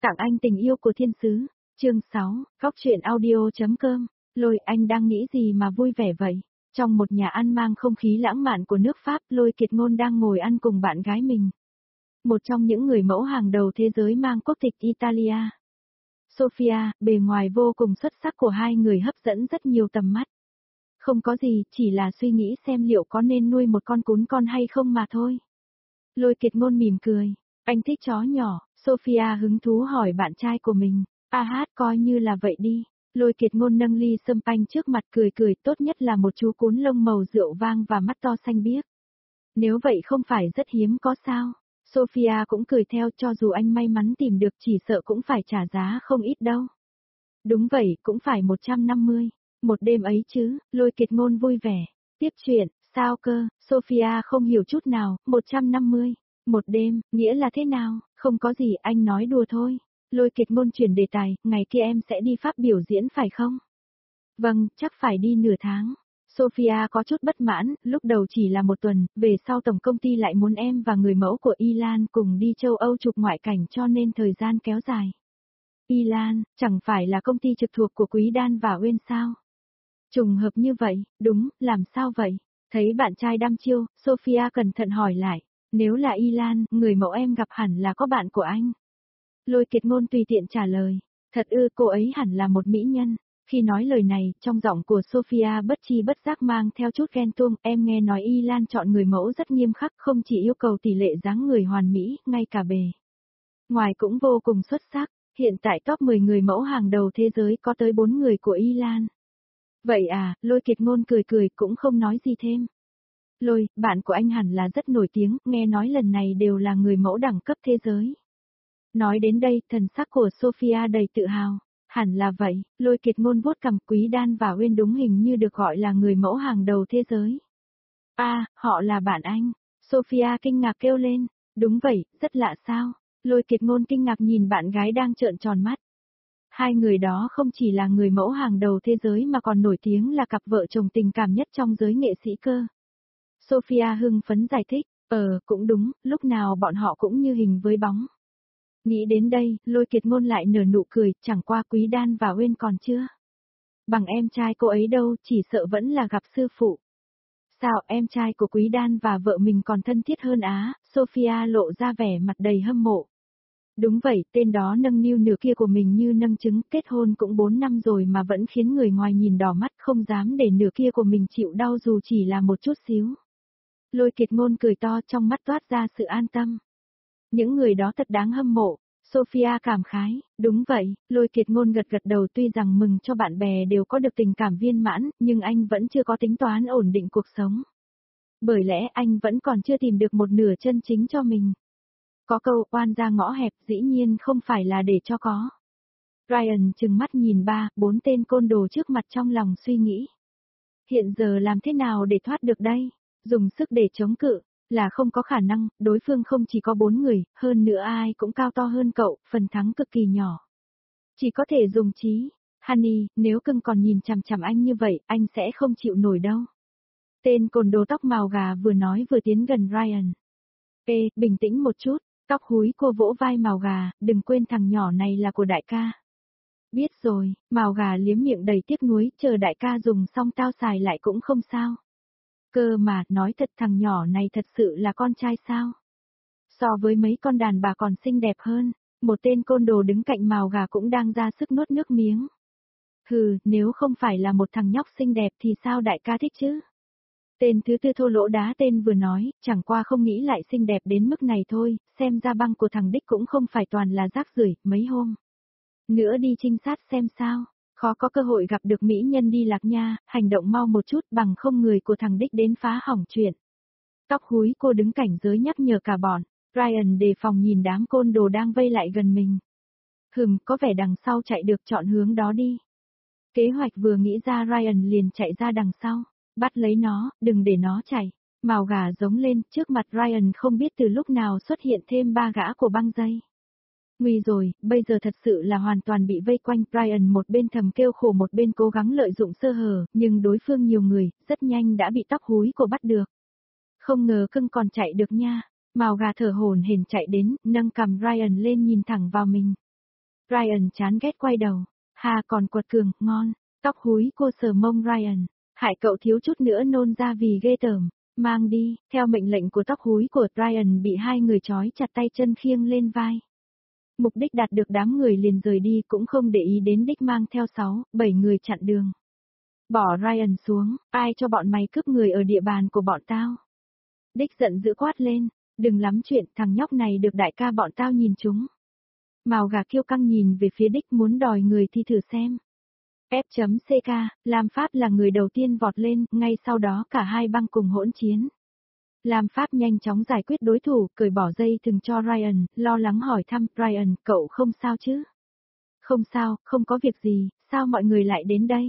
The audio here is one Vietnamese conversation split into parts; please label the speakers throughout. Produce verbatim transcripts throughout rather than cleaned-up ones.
Speaker 1: Tặng anh tình yêu của thiên sứ. Chương sáu, Góc truyện audio.com. Lôi, anh đang nghĩ gì mà vui vẻ vậy? Trong một nhà ăn mang không khí lãng mạn của nước Pháp, Lôi Kiệt Ngôn đang ngồi ăn cùng bạn gái mình. Một trong những người mẫu hàng đầu thế giới mang quốc tịch Italia. Sophia, bề ngoài vô cùng xuất sắc của hai người hấp dẫn rất nhiều tầm mắt. Không có gì, chỉ là suy nghĩ xem liệu có nên nuôi một con cún con hay không mà thôi. Lôi Kiệt Ngôn mỉm cười. Anh thích chó nhỏ, Sophia hứng thú hỏi bạn trai của mình. A hát coi như là vậy đi. Lôi Kiệt Ngôn nâng ly sâm panh trước mặt cười cười, tốt nhất là một chú cún lông màu rượu vang và mắt to xanh biếc. Nếu vậy không phải rất hiếm có sao? Sophia cũng cười theo, cho dù anh may mắn tìm được chỉ sợ cũng phải trả giá không ít đâu. Đúng vậy, cũng phải một trăm năm mươi. Một đêm ấy chứ, Lôi Kiệt Ngôn vui vẻ. Tiếp chuyện, sao cơ, Sophia không hiểu chút nào, một trăm năm mươi. Một đêm, nghĩa là thế nào? Không có gì, anh nói đùa thôi. Lôi Kiệt Ngôn chuyển đề tài, ngày kia em sẽ đi Pháp biểu diễn phải không? Vâng, chắc phải đi nửa tháng. Sophia có chút bất mãn, lúc đầu chỉ là một tuần, về sau tổng công ty lại muốn em và người mẫu của Ilan cùng đi châu Âu chụp ngoại cảnh cho nên thời gian kéo dài. Ilan, chẳng phải là công ty trực thuộc của Quý Đan và Uyên sao? Trùng hợp như vậy, đúng, làm sao vậy? Thấy bạn trai đăm chiêu, Sophia cẩn thận hỏi lại. Nếu là Ilan, người mẫu em gặp hẳn là có bạn của anh. Lôi Kiệt Ngôn tùy tiện trả lời. Thật ư, cô ấy hẳn là một mỹ nhân. Khi nói lời này, trong giọng của Sophia bất chi bất giác mang theo chút ghen tuông. Em nghe nói Ilan chọn người mẫu rất nghiêm khắc, không chỉ yêu cầu tỷ lệ dáng người hoàn mỹ, ngay cả bề ngoài cũng vô cùng xuất sắc. Hiện tại top mười người mẫu hàng đầu thế giới có tới bốn người của Ilan. Vậy à, Lôi Kiệt Ngôn cười cười cũng không nói gì thêm. Lôi, bạn của anh hẳn là rất nổi tiếng, nghe nói lần này đều là người mẫu đẳng cấp thế giới. Nói đến đây, thần sắc của Sophia đầy tự hào. Hẳn là vậy, Lôi Kiệt Ngôn vuốt cằm, Quý Đan và Uyên đúng hình như được gọi là người mẫu hàng đầu thế giới. A, à, họ là bạn anh. Sophia kinh ngạc kêu lên. Đúng vậy, rất lạ sao? Lôi Kiệt Ngôn kinh ngạc nhìn bạn gái đang trợn tròn mắt. Hai người đó không chỉ là người mẫu hàng đầu thế giới mà còn nổi tiếng là cặp vợ chồng tình cảm nhất trong giới nghệ sĩ cơ. Sophia hưng phấn giải thích, ờ, cũng đúng, lúc nào bọn họ cũng như hình với bóng. Nghĩ đến đây, Lôi Kiệt Ngôn lại nở nụ cười, chẳng qua Quý Đan và Uyên còn chưa. Bằng em trai cô ấy đâu, chỉ sợ vẫn là gặp sư phụ. Sao, em trai của Quý Đan và vợ mình còn thân thiết hơn á? Sophia lộ ra vẻ mặt đầy hâm mộ. Đúng vậy, tên đó nâng niu nửa kia của mình như nâng trứng, kết hôn cũng bốn năm rồi mà vẫn khiến người ngoài nhìn đỏ mắt, không dám để nửa kia của mình chịu đau dù chỉ là một chút xíu. Lôi Kiệt Ngôn cười to, trong mắt toát ra sự an tâm. Những người đó thật đáng hâm mộ. Sophia cảm khái, đúng vậy, Lôi Kiệt Ngôn gật gật đầu, tuy rằng mừng cho bạn bè đều có được tình cảm viên mãn, nhưng anh vẫn chưa có tính toán ổn định cuộc sống. Bởi lẽ anh vẫn còn chưa tìm được một nửa chân chính cho mình. Có câu oan ra ngõ hẹp dĩ nhiên không phải là để cho có. Ryan trừng mắt nhìn ba, bốn tên côn đồ trước mặt trong lòng suy nghĩ. Hiện giờ làm thế nào để thoát được đây? Dùng sức để chống cự, là không có khả năng, đối phương không chỉ có bốn người, hơn nữa ai cũng cao to hơn cậu, phần thắng cực kỳ nhỏ. Chỉ có thể dùng trí. Honey, nếu cưng còn nhìn chằm chằm anh như vậy, anh sẽ không chịu nổi đâu. Tên côn đồ tóc màu gà vừa nói vừa tiến gần Ryan. Ê, bình tĩnh một chút, tóc húi cô vỗ vai màu gà, đừng quên thằng nhỏ này là của đại ca. Biết rồi, màu gà liếm miệng đầy tiếc nuối, chờ đại ca dùng xong tao xài lại cũng không sao. Cơ mà, nói thật thằng nhỏ này thật sự là con trai sao? So với mấy con đàn bà còn xinh đẹp hơn, một tên côn đồ đứng cạnh màu gà cũng đang ra sức nuốt nước miếng. Hừ, nếu không phải là một thằng nhóc xinh đẹp thì sao đại ca thích chứ? Tên thứ tư thô lỗ đá tên vừa nói, chẳng qua không nghĩ lại xinh đẹp đến mức này thôi, xem ra băng của thằng Đích cũng không phải toàn là rác rưởi, mấy hôm nữa đi trinh sát xem sao. Khó có cơ hội gặp được mỹ nhân đi lạc nha, hành động mau một chút bằng không người của thằng Đích đến phá hỏng chuyện. Tóc húi cô đứng cảnh giới nhắc nhở cả bọn, Ryan đề phòng nhìn đám côn đồ đang vây lại gần mình. Hừm, có vẻ đằng sau chạy được, chọn hướng đó đi. Kế hoạch vừa nghĩ ra Ryan liền chạy ra đằng sau, bắt lấy nó, đừng để nó chạy. Màu gà giống lên, trước mặt Ryan không biết từ lúc nào xuất hiện thêm ba gã của băng dây. Nguy rồi, bây giờ thật sự là hoàn toàn bị vây quanh. Brian một bên thầm kêu khổ một bên cố gắng lợi dụng sơ hở, nhưng đối phương nhiều người, rất nhanh đã bị tóc húi của bắt được. Không ngờ cưng còn chạy được nha. Màu gà thở hổn hển chạy đến, nâng cằm Brian lên nhìn thẳng vào mình. Ryan chán ghét quay đầu. Hà còn quật cường, ngon. Tóc húi cô sờ mông Ryan. Hại cậu thiếu chút nữa nôn ra vì ghê tởm. Mang đi, theo mệnh lệnh của tóc húi của Ryan bị hai người trói chặt tay chân khiêng lên vai. Mục đích đạt được đám người liền rời đi cũng không để ý đến đích mang theo sáu, bảy người chặn đường. Bỏ Ryan xuống, ai cho bọn mày cướp người ở địa bàn của bọn tao. Đích giận dữ quát lên, đừng lắm chuyện, thằng nhóc này được đại ca bọn tao nhìn chúng. Mào gà kiêu căng nhìn về phía đích muốn đòi người thì thử xem. F.ck, Lam Pháp là người đầu tiên vọt lên, ngay sau đó cả hai băng cùng hỗn chiến. Lam Pháp nhanh chóng giải quyết đối thủ, cởi bỏ dây thừng cho Ryan, lo lắng hỏi thăm, Ryan, cậu không sao chứ? Không sao, không có việc gì, sao mọi người lại đến đây?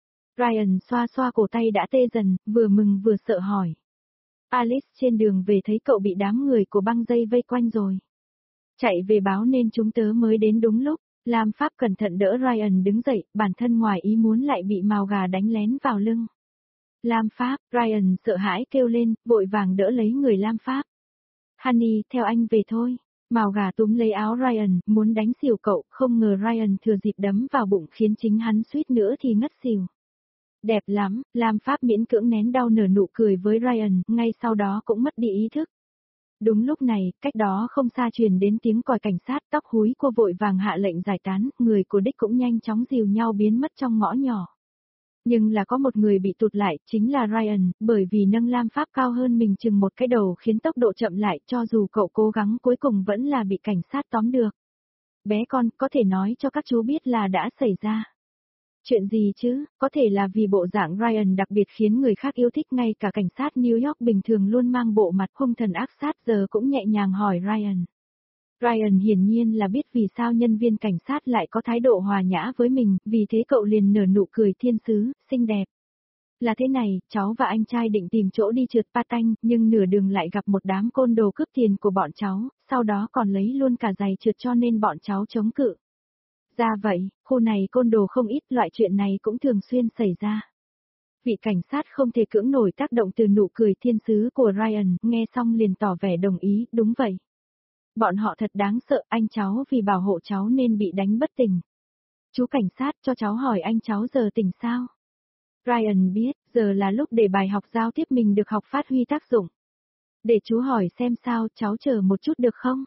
Speaker 1: Ryan xoa xoa cổ tay đã tê dần, vừa mừng vừa sợ hỏi. Alice trên đường về thấy cậu bị đám người của băng dây vây quanh rồi. Chạy về báo nên chúng tớ mới đến đúng lúc. Lam Pháp cẩn thận đỡ Ryan đứng dậy, bản thân ngoài ý muốn lại bị mào gà đánh lén vào lưng. Lam Pháp, Ryan sợ hãi kêu lên, vội vàng đỡ lấy người Lam Pháp. Honey, theo anh về thôi. Mào gà túm lấy áo Ryan, muốn đánh xỉu cậu, không ngờ Ryan thừa dịp đấm vào bụng khiến chính hắn suýt nữa thì ngất xỉu. Đẹp lắm, Lam Pháp miễn cưỡng nén đau nở nụ cười với Ryan, ngay sau đó cũng mất đi ý thức. Đúng lúc này, cách đó không xa truyền đến tiếng còi cảnh sát, tóc húi cô vội vàng hạ lệnh giải tán, người của đích cũng nhanh chóng dìu nhau biến mất trong ngõ nhỏ. Nhưng là có một người bị tụt lại, chính là Ryan, bởi vì nâng Lam Pháp cao hơn mình chừng một cái đầu khiến tốc độ chậm lại, cho dù cậu cố gắng cuối cùng vẫn là bị cảnh sát tóm được. Bé con, có thể nói cho các chú biết là đã xảy ra. Chuyện gì chứ, có thể là vì bộ dạng Ryan đặc biệt khiến người khác yêu thích, ngay cả cảnh sát New York bình thường luôn mang bộ mặt hung thần ác sát giờ cũng nhẹ nhàng hỏi Ryan. Ryan hiển nhiên là biết vì sao nhân viên cảnh sát lại có thái độ hòa nhã với mình, vì thế cậu liền nở nụ cười thiên sứ, xinh đẹp. Là thế này, cháu và anh trai định tìm chỗ đi trượt patin, nhưng nửa đường lại gặp một đám côn đồ cướp tiền của bọn cháu, sau đó còn lấy luôn cả giày trượt cho nên bọn cháu chống cự. Ra vậy, khu này côn đồ không ít, loại chuyện này cũng thường xuyên xảy ra. Vị cảnh sát không thể cưỡng nổi tác động từ nụ cười thiên sứ của Ryan, nghe xong liền tỏ vẻ đồng ý, đúng vậy. Bọn họ thật đáng sợ, anh cháu vì bảo hộ cháu nên bị đánh bất tỉnh. Chú cảnh sát cho cháu hỏi anh cháu giờ tỉnh sao? Ryan biết, giờ là lúc để bài học giao tiếp mình được học phát huy tác dụng. Để chú hỏi xem sao, cháu chờ một chút được không?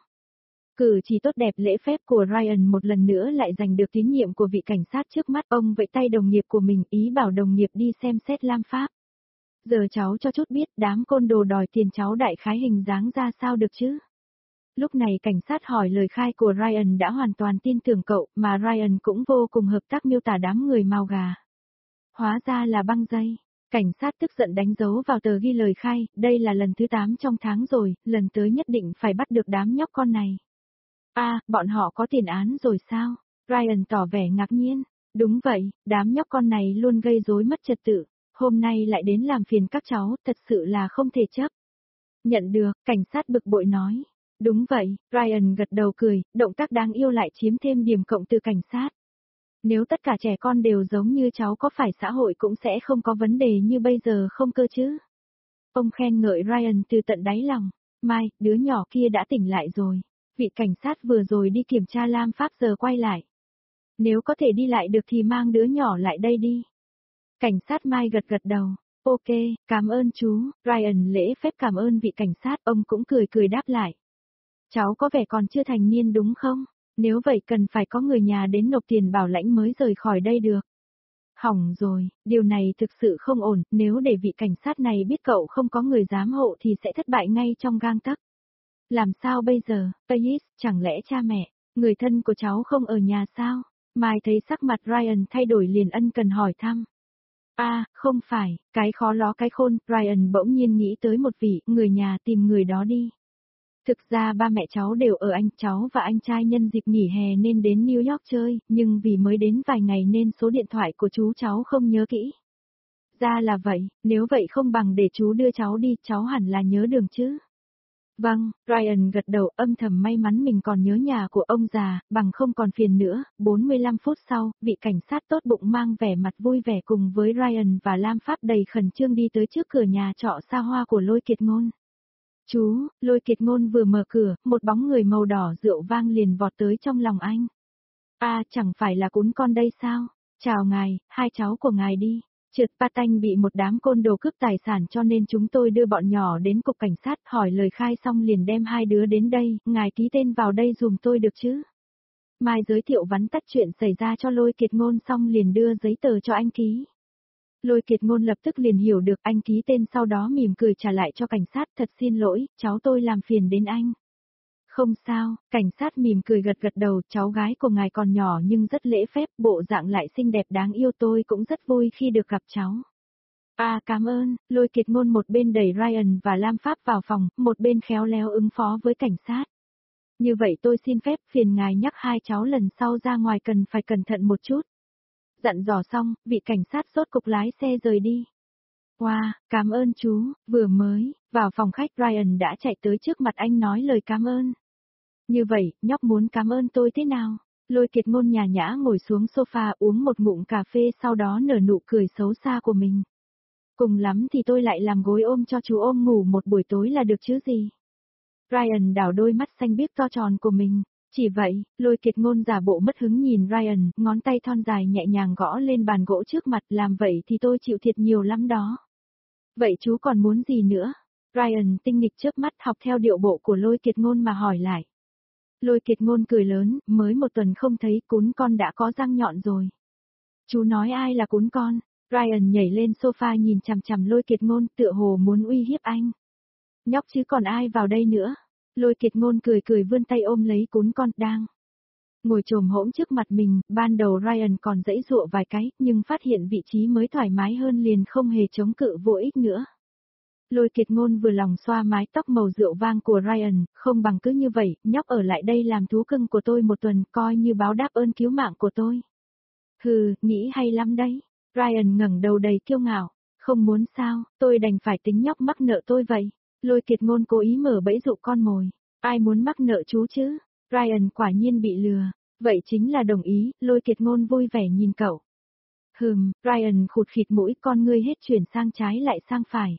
Speaker 1: Cử chỉ tốt đẹp lễ phép của Ryan một lần nữa lại giành được tín nhiệm của vị cảnh sát trước mắt, ông vẫy tay đồng nghiệp của mình, ý bảo đồng nghiệp đi xem xét Lam Pháp. Giờ cháu cho chút biết đám côn đồ đòi tiền cháu đại khái hình dáng ra sao được chứ? Lúc này cảnh sát hỏi lời khai của Ryan đã hoàn toàn tin tưởng cậu, mà Ryan cũng vô cùng hợp tác miêu tả đám người mào gà. Hóa ra là băng dây. Cảnh sát tức giận đánh dấu vào tờ ghi lời khai, đây là lần thứ tám trong tháng rồi, lần tới nhất định phải bắt được đám nhóc con này. À, bọn họ có tiền án rồi sao? Ryan tỏ vẻ ngạc nhiên. Đúng vậy, đám nhóc con này luôn gây rối mất trật tự, hôm nay lại đến làm phiền các cháu, thật sự là không thể chấp. Nhận được, cảnh sát bực bội nói. Đúng vậy, Ryan gật đầu cười, động tác đáng yêu lại chiếm thêm điểm cộng từ cảnh sát. Nếu tất cả trẻ con đều giống như cháu có phải xã hội cũng sẽ không có vấn đề như bây giờ không cơ chứ? Ông khen ngợi Ryan từ tận đáy lòng. Mai, đứa nhỏ kia đã tỉnh lại rồi. Vị cảnh sát vừa rồi đi kiểm tra Lam Pháp giờ quay lại. Nếu có thể đi lại được thì mang đứa nhỏ lại đây đi. Cảnh sát Mai gật gật đầu. Ok, cảm ơn chú. Ryan lễ phép cảm ơn vị cảnh sát, ông cũng cười cười đáp lại. Cháu có vẻ còn chưa thành niên đúng không? Nếu vậy cần phải có người nhà đến nộp tiền bảo lãnh mới rời khỏi đây được. Hỏng rồi, điều này thực sự không ổn, nếu để vị cảnh sát này biết cậu không có người giám hộ thì sẽ thất bại ngay trong gang tấc. Làm sao bây giờ, Pais, chẳng lẽ cha mẹ, người thân của cháu không ở nhà sao? Mai thấy sắc mặt Ryan thay đổi liền ân cần hỏi thăm. À, không phải, cái khó ló cái khôn, Ryan bỗng nhiên nghĩ tới một vị, người nhà tìm người đó đi. Thực ra ba mẹ cháu đều ở Anh, cháu và anh trai nhân dịp nghỉ hè nên đến New York chơi, nhưng vì mới đến vài ngày nên số điện thoại của chú cháu không nhớ kỹ. Ra là vậy, nếu vậy không bằng để chú đưa cháu đi, cháu hẳn là nhớ đường chứ. Vâng, Ryan gật đầu, âm thầm may mắn mình còn nhớ nhà của ông già, bằng không còn phiền nữa. bốn mươi lăm phút sau, vị cảnh sát tốt bụng mang vẻ mặt vui vẻ cùng với Ryan và Lam Pháp đầy khẩn trương đi tới trước cửa nhà trọ xa hoa của Lôi Kiệt Ngôn. Chú, Lôi Kiệt Ngôn vừa mở cửa, một bóng người màu đỏ rượu vang liền vọt tới trong lòng anh. À, chẳng phải là cún con đây sao? Chào ngài, hai cháu của ngài đi. Trượt Patanh bị một đám côn đồ cướp tài sản cho nên chúng tôi đưa bọn nhỏ đến cục cảnh sát hỏi lời khai xong liền đem hai đứa đến đây, ngài ký tên vào đây dùm tôi được chứ? Mai giới thiệu vắn tắt chuyện xảy ra cho Lôi Kiệt Ngôn xong liền đưa giấy tờ cho anh ký. Lôi Kiệt Ngôn lập tức liền hiểu được anh ký tên sau đó mỉm cười trả lại cho cảnh sát, thật xin lỗi, cháu tôi làm phiền đến anh. Không sao, cảnh sát mỉm cười gật gật đầu, cháu gái của ngài còn nhỏ nhưng rất lễ phép, bộ dạng lại xinh đẹp đáng yêu, tôi cũng rất vui khi được gặp cháu. À cảm ơn, Lôi Kiệt Ngôn một bên đẩy Ryan và Lam Pháp vào phòng, một bên khéo léo ứng phó với cảnh sát. Như vậy tôi xin phép phiền ngài nhắc hai cháu lần sau ra ngoài cần phải cẩn thận một chút. Dặn dò xong, vị cảnh sát rốt cục lái xe rời đi. Wow, cảm ơn chú, vừa mới, vào phòng khách Ryan đã chạy tới trước mặt anh nói lời cảm ơn. Như vậy, nhóc muốn cảm ơn tôi thế nào? Lôi Kiệt Ngôn nhã nhã ngồi xuống sofa uống một ngụm cà phê sau đó nở nụ cười xấu xa của mình. Cùng lắm thì tôi lại làm gối ôm cho chú ôm ngủ một buổi tối là được chứ gì. Ryan đảo đôi mắt xanh biếc to tròn của mình. Chỉ vậy, Lôi Kiệt Ngôn giả bộ mất hứng nhìn Ryan, ngón tay thon dài nhẹ nhàng gõ lên bàn gỗ trước mặt, làm vậy thì tôi chịu thiệt nhiều lắm đó. Vậy chú còn muốn gì nữa? Ryan tinh nghịch chớp mắt học theo điệu bộ của Lôi Kiệt Ngôn mà hỏi lại. Lôi Kiệt Ngôn cười lớn, mới một tuần không thấy cún con đã có răng nhọn rồi. Chú nói ai là cún con? Ryan nhảy lên sofa nhìn chằm chằm Lôi Kiệt Ngôn tựa hồ muốn uy hiếp anh. Nhóc chứ còn ai vào đây nữa? Lôi Kiệt Ngôn cười cười vươn tay ôm lấy cún con đang ngồi chồm hỗn trước mặt mình, ban đầu Ryan còn giãy giụa vài cái, nhưng phát hiện vị trí mới thoải mái hơn liền không hề chống cự vô ích nữa. Lôi Kiệt Ngôn vừa lòng xoa mái tóc màu rượu vang của Ryan, không bằng cứ như vậy, nhóc ở lại đây làm thú cưng của tôi một tuần, coi như báo đáp ơn cứu mạng của tôi. Hừ, nghĩ hay lắm đấy. Ryan ngẩng đầu đầy kiêu ngạo, không muốn sao, tôi đành phải tính nhóc mắc nợ tôi vậy. Lôi Kiệt Ngôn cố ý mở bẫy dụ con mồi, ai muốn mắc nợ chú chứ? Ryan quả nhiên bị lừa, vậy chính là đồng ý, Lôi Kiệt Ngôn vui vẻ nhìn cậu. Hừm, Ryan khụt khịt mũi, con ngươi hết chuyển sang trái lại sang phải.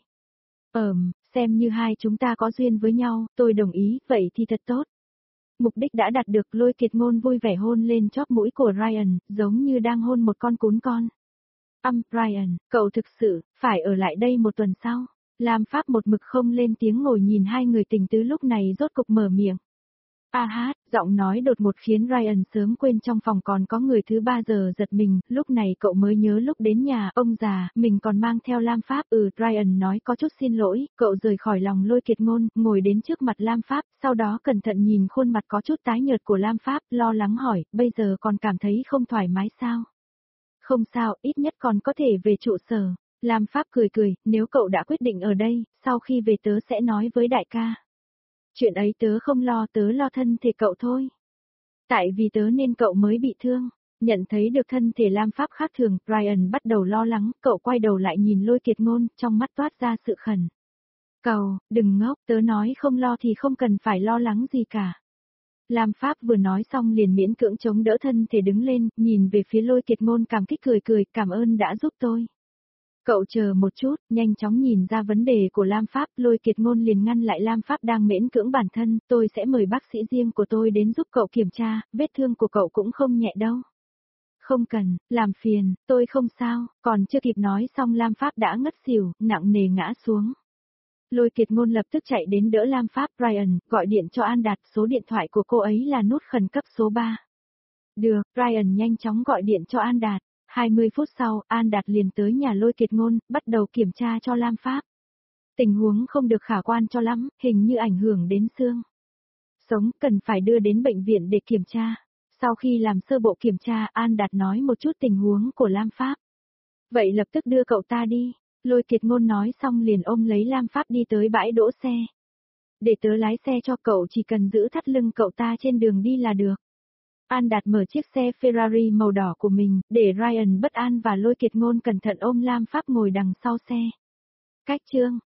Speaker 1: Ờm, xem như hai chúng ta có duyên với nhau, tôi đồng ý, vậy thì thật tốt. Mục đích đã đạt được, Lôi Kiệt Ngôn vui vẻ hôn lên chóp mũi của Ryan, giống như đang hôn một con cún con. Âm, Ryan, cậu thực sự, phải ở lại đây một tuần sau. Lam Pháp một mực không lên tiếng ngồi nhìn hai người tình tứ lúc này rốt cục mở miệng. A hát, giọng nói đột ngột khiến Ryan sớm quên trong phòng còn có người thứ ba giờ giật mình, lúc này cậu mới nhớ lúc đến nhà ông già, mình còn mang theo Lam Pháp. Ừ, Ryan nói có chút xin lỗi, cậu rời khỏi lòng Lôi Kiệt Ngôn, ngồi đến trước mặt Lam Pháp, sau đó cẩn thận nhìn khuôn mặt có chút tái nhợt của Lam Pháp, lo lắng hỏi, bây giờ còn cảm thấy không thoải mái sao? Không sao, ít nhất còn có thể về trụ sở. Lam Pháp cười cười, nếu cậu đã quyết định ở đây, sau khi về tớ sẽ nói với đại ca. Chuyện ấy tớ không lo, tớ lo thân thể cậu thôi. Tại vì tớ nên cậu mới bị thương. Nhận thấy được thân thể Lam Pháp khác thường, Ryan bắt đầu lo lắng, cậu quay đầu lại nhìn Lôi Kiệt Ngôn, trong mắt toát ra sự khẩn. Cậu, đừng ngốc, tớ nói không lo thì không cần phải lo lắng gì cả. Lam Pháp vừa nói xong liền miễn cưỡng chống đỡ thân thể đứng lên, nhìn về phía Lôi Kiệt Ngôn cảm kích cười cười, cảm ơn đã giúp tôi. Cậu chờ một chút, nhanh chóng nhìn ra vấn đề của Lam Pháp, Lôi Kiệt Ngôn liền ngăn lại Lam Pháp đang miễn cưỡng bản thân, tôi sẽ mời bác sĩ riêng của tôi đến giúp cậu kiểm tra, vết thương của cậu cũng không nhẹ đâu. Không cần, làm phiền, tôi không sao, còn chưa kịp nói xong Lam Pháp đã ngất xỉu, nặng nề ngã xuống. Lôi Kiệt Ngôn lập tức chạy đến đỡ Lam Pháp, Ryan, gọi điện cho An Đạt, số điện thoại của cô ấy là nút khẩn cấp số ba. Được, Ryan nhanh chóng gọi điện cho An Đạt. hai mươi phút sau, An Đạt liền tới nhà Lôi Kiệt Ngôn, bắt đầu kiểm tra cho Lam Pháp. Tình huống không được khả quan cho lắm, hình như ảnh hưởng đến xương sống, cần phải đưa đến bệnh viện để kiểm tra. Sau khi làm sơ bộ kiểm tra, An Đạt nói một chút tình huống của Lam Pháp. Vậy lập tức đưa cậu ta đi. Lôi Kiệt Ngôn nói xong liền ôm lấy Lam Pháp đi tới bãi đỗ xe. Để tớ lái xe cho cậu, chỉ cần giữ thắt lưng cậu ta trên đường đi là được. An Đạt mở chiếc xe Ferrari màu đỏ của mình, để Ryan bất an và Lôi Kiệt Ngôn cẩn thận ôm Lam Pháp ngồi đằng sau xe. Cách chương